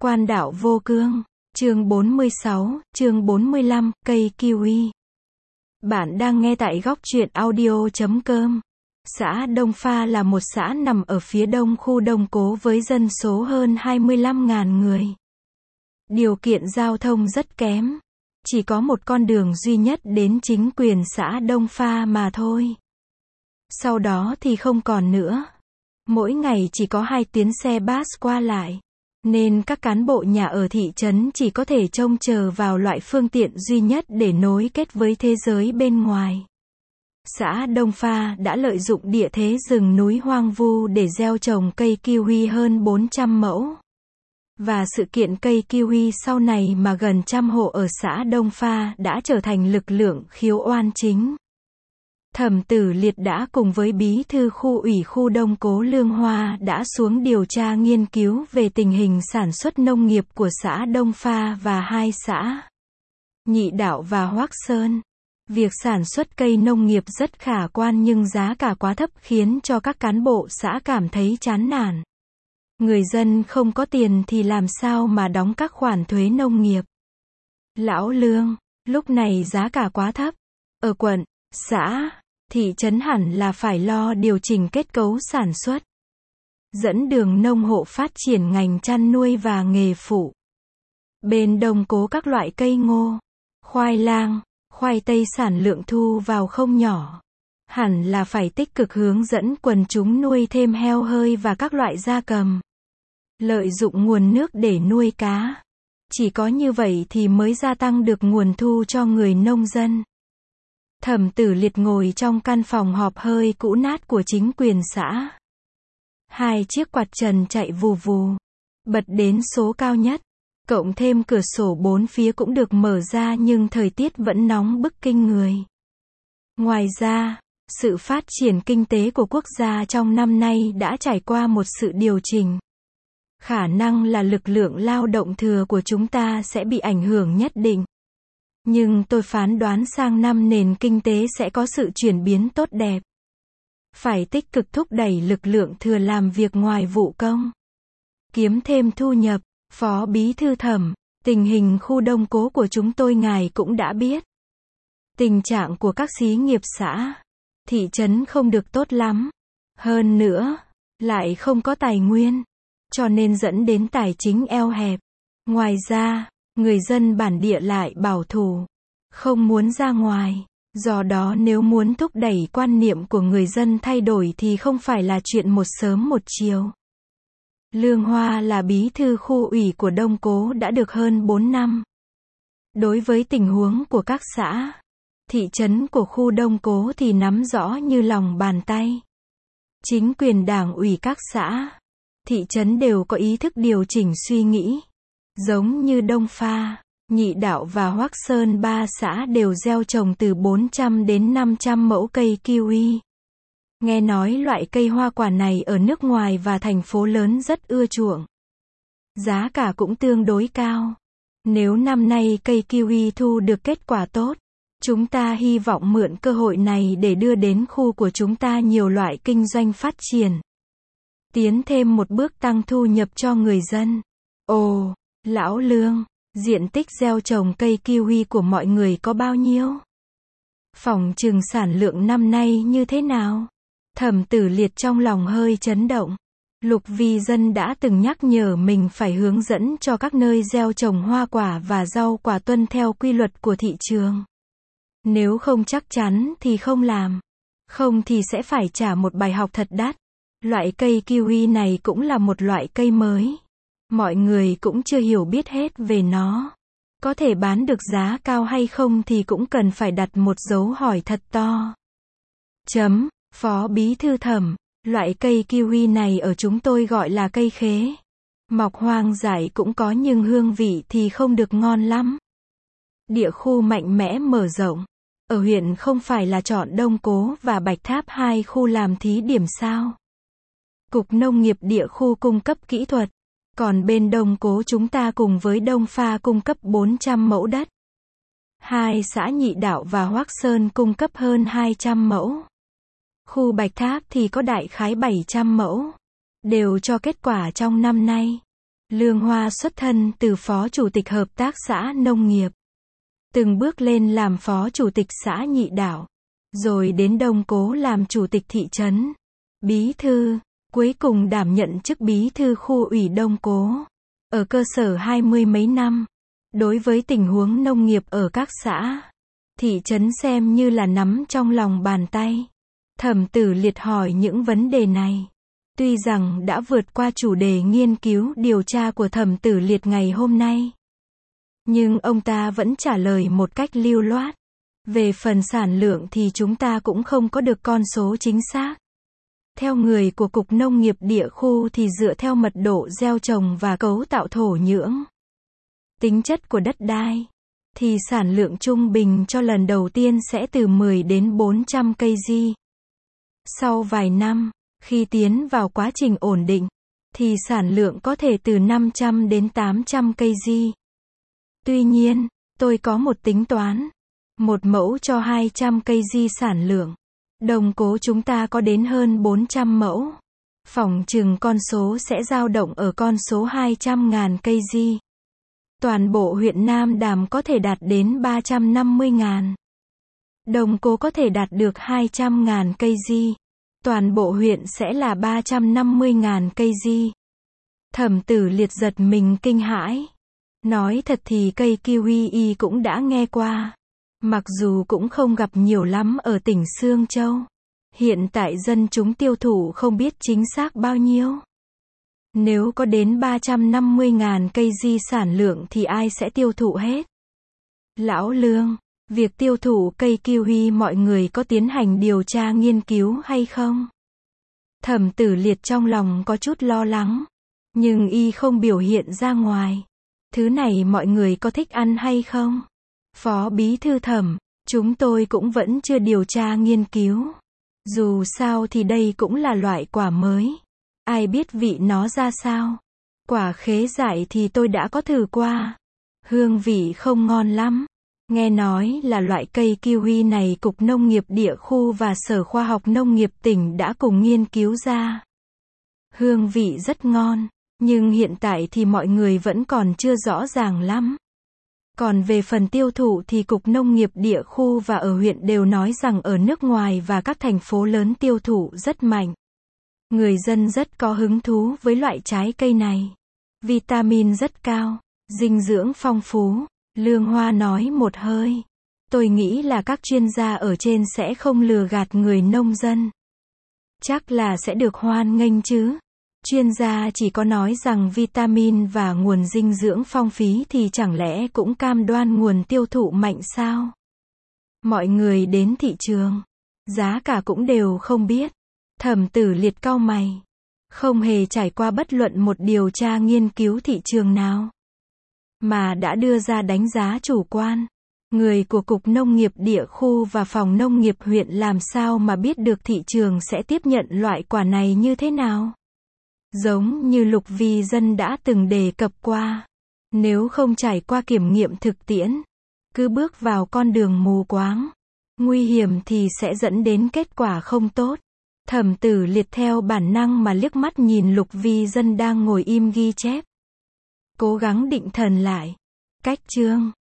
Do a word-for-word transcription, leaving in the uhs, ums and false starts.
Quan đạo vô cương, chương bốn mươi sáu, chương bốn mươi lăm, cây kiwi. Bạn đang nghe tại góc truyện audio chấm com. Xã Đông Pha là một xã nằm ở phía đông khu Đông Cố với dân số hơn hai mươi lăm nghìn người. Điều kiện giao thông rất kém. Chỉ có một con đường duy nhất đến chính quyền xã Đông Pha mà thôi. Sau đó thì không còn nữa. Mỗi ngày chỉ có hai tuyến xe bus qua lại. Nên các cán bộ nhà ở thị trấn chỉ có thể trông chờ vào loại phương tiện duy nhất để nối kết với thế giới bên ngoài. Xã Đông Pha đã lợi dụng địa thế rừng núi hoang vu để gieo trồng cây kiwi hơn bốn trăm mẫu. Và sự kiện cây kiwi sau này mà gần trăm hộ ở xã Đông Pha đã trở thành lực lượng khiếu oan chính. Thẩm Tử Liệt đã cùng với bí thư khu ủy khu Đông Cố Lương Hoa đã xuống điều tra nghiên cứu về tình hình sản xuất nông nghiệp của xã Đông Pha và hai xã Nhị Đạo và Hoắc Sơn. Việc sản xuất cây nông nghiệp rất khả quan nhưng giá cả quá thấp khiến cho các cán bộ xã cảm thấy chán nản. Người dân không có tiền thì làm sao mà đóng các khoản thuế nông nghiệp. Lão Lương, lúc này giá cả quá thấp. Ở quận, xã, thị trấn hẳn là phải lo điều chỉnh kết cấu sản xuất. Dẫn đường nông hộ phát triển ngành chăn nuôi và nghề phụ. Bên Đông Cố các loại cây ngô, khoai lang, khoai tây sản lượng thu vào không nhỏ. Hẳn là phải tích cực hướng dẫn quần chúng nuôi thêm heo hơi và các loại gia cầm. Lợi dụng nguồn nước để nuôi cá. Chỉ có như vậy thì mới gia tăng được nguồn thu cho người nông dân. Thẩm Tử Liệt ngồi trong căn phòng họp hơi cũ nát của chính quyền xã. Hai chiếc quạt trần chạy vù vù. Bật đến số cao nhất. Cộng thêm cửa sổ bốn phía cũng được mở ra nhưng thời tiết vẫn nóng bức kinh người. Ngoài ra, sự phát triển kinh tế của quốc gia trong năm nay đã trải qua một sự điều chỉnh. Khả năng là lực lượng lao động thừa của chúng ta sẽ bị ảnh hưởng nhất định. Nhưng tôi phán đoán sang năm nền kinh tế sẽ có sự chuyển biến tốt đẹp. Phải tích cực thúc đẩy lực lượng thừa làm việc ngoài vụ công. Kiếm thêm thu nhập. Phó Bí thư Thẩm, tình hình khu Đông Cố của chúng tôi ngài cũng đã biết. Tình trạng của các xí nghiệp xã, thị trấn không được tốt lắm. Hơn nữa, lại không có tài nguyên. Cho nên dẫn đến tài chính eo hẹp. Ngoài ra, người dân bản địa lại bảo thủ. Không muốn ra ngoài. Do đó nếu muốn thúc đẩy quan niệm của người dân thay đổi thì không phải là chuyện một sớm một chiều. Lương Hoa là bí thư khu ủy của Đông Cố đã được hơn bốn năm. Đối với tình huống của các xã, thị trấn của khu Đông Cố thì nắm rõ như lòng bàn tay. Chính quyền đảng ủy các xã, thị trấn đều có ý thức điều chỉnh suy nghĩ. Giống như Đông Pha, Nhị Đạo và Hoắc Sơn ba xã đều gieo trồng từ bốn trăm đến năm trăm mẫu cây kiwi. Nghe nói loại cây hoa quả này ở nước ngoài và thành phố lớn rất ưa chuộng. Giá cả cũng tương đối cao. Nếu năm nay cây kiwi thu được kết quả tốt, chúng ta hy vọng mượn cơ hội này để đưa đến khu của chúng ta nhiều loại kinh doanh phát triển. Tiến thêm một bước tăng thu nhập cho người dân. Ồ, Lão Lương, diện tích gieo trồng cây kiwi của mọi người có bao nhiêu? Phỏng chừng sản lượng năm nay như thế nào? Thẩm Tử Liệt trong lòng hơi chấn động. Lục Vi Dân đã từng nhắc nhở mình phải hướng dẫn cho các nơi gieo trồng hoa quả và rau quả tuân theo quy luật của thị trường. Nếu không chắc chắn thì không làm. Không thì sẽ phải trả một bài học thật đắt. Loại cây kiwi này cũng là một loại cây mới. Mọi người cũng chưa hiểu biết hết về nó. Có thể bán được giá cao hay không thì cũng cần phải đặt một dấu hỏi thật to. Chấm. Phó Bí thư Thẩm, loại cây kiwi này ở chúng tôi gọi là cây khế. Mọc hoang dại cũng có nhưng hương vị thì không được ngon lắm. Địa khu mạnh mẽ mở rộng. Ở huyện không phải là chọn Đông Cố và Bạch Tháp hai khu làm thí điểm sao? Cục Nông nghiệp địa khu cung cấp kỹ thuật. Còn bên Đông Cố chúng ta cùng với Đông Pha cung cấp bốn trăm mẫu đất. Hai xã Nhị Đạo và Hoắc Sơn cung cấp hơn hai trăm mẫu. Khu Bạch Tháp thì có đại khái bảy trăm mẫu. Đều cho kết quả trong năm nay. Lương Hoa xuất thân từ phó chủ tịch hợp tác xã nông nghiệp. Từng bước lên làm phó chủ tịch xã Nhị Đảo. Rồi đến Đông Cố làm chủ tịch thị trấn. Bí thư. Cuối cùng đảm nhận chức bí thư khu ủy Đông Cố. Ở cơ sở hai mươi mấy năm. Đối với tình huống nông nghiệp ở các xã, thị trấn xem như là nắm trong lòng bàn tay. Thẩm Tử Liệt hỏi những vấn đề này. Tuy rằng đã vượt qua chủ đề nghiên cứu điều tra của Thẩm Tử Liệt ngày hôm nay. Nhưng ông ta vẫn trả lời một cách lưu loát. Về phần sản lượng thì chúng ta cũng không có được con số chính xác. Theo người của Cục Nông nghiệp địa khu thì dựa theo mật độ gieo trồng và cấu tạo thổ nhưỡng, tính chất của đất đai, thì sản lượng trung bình cho lần đầu tiên sẽ từ mười đến bốn trăm cây gi. Sau vài năm, khi tiến vào quá trình ổn định, thì sản lượng có thể từ năm trăm đến tám trăm cây gi. Tuy nhiên, tôi có một tính toán. Một mẫu cho hai trăm cây gi sản lượng. Đồng Cố chúng ta có đến hơn bốn trăm mẫu. Phỏng chừng con số sẽ dao động ở con số hai trăm ngàn cây gi. Toàn bộ huyện Nam Đàm có thể đạt đến ba trăm năm mươi ngàn. Đồng Cố có thể đạt được hai trăm ngàn cây gi. Toàn bộ huyện sẽ là ba trăm năm mươi ngàn cây gi. Thẩm Tử Liệt giật mình kinh hãi. Nói thật thì cây kiwi y cũng đã nghe qua. Mặc dù cũng không gặp nhiều lắm ở tỉnh Sương Châu. Hiện tại dân chúng tiêu thụ không biết chính xác bao nhiêu. Nếu có đến ba trăm năm mươi ngàn cây gi sản lượng thì ai sẽ tiêu thụ hết? Lão Lương, việc tiêu thụ cây kiwi mọi người có tiến hành điều tra nghiên cứu hay không? Thẩm Tử Liệt trong lòng có chút lo lắng. Nhưng y không biểu hiện ra ngoài. Thứ này mọi người có thích ăn hay không? Phó bí thư Thẩm, chúng tôi cũng vẫn chưa điều tra nghiên cứu. Dù sao thì đây cũng là loại quả mới. Ai biết vị nó ra sao? Quả khế dại thì tôi đã có thử qua. Hương vị không ngon lắm. Nghe nói là loại cây kiwi này Cục Nông nghiệp địa khu và Sở Khoa học Nông nghiệp tỉnh đã cùng nghiên cứu ra. Hương vị rất ngon, nhưng hiện tại thì mọi người vẫn còn chưa rõ ràng lắm. Còn về phần tiêu thụ thì Cục Nông nghiệp địa khu và ở huyện đều nói rằng ở nước ngoài và các thành phố lớn tiêu thụ rất mạnh. Người dân rất có hứng thú với loại trái cây này. Vitamin rất cao, dinh dưỡng phong phú. Lương Hoa nói một hơi. Tôi nghĩ là các chuyên gia ở trên sẽ không lừa gạt người nông dân. Chắc là sẽ được hoan nghênh chứ. Chuyên gia chỉ có nói rằng vitamin và nguồn dinh dưỡng phong phí thì chẳng lẽ cũng cam đoan nguồn tiêu thụ mạnh sao? Mọi người đến thị trường, giá cả cũng đều không biết. Thẩm Tử Liệt cau mày. Không hề trải qua bất luận một điều tra nghiên cứu thị trường nào. Mà đã đưa ra đánh giá chủ quan. Người của Cục Nông nghiệp địa khu và Phòng Nông nghiệp huyện làm sao mà biết được thị trường sẽ tiếp nhận loại quả này như thế nào? Giống như Lục Vi Dân đã từng đề cập qua. Nếu không trải qua kiểm nghiệm thực tiễn, cứ bước vào con đường mù quáng, nguy hiểm thì sẽ dẫn đến kết quả không tốt. Thẩm Tử Liệt theo bản năng mà liếc mắt nhìn Lục Vi Dân đang ngồi im ghi chép. Cố gắng định thần lại. Cách chương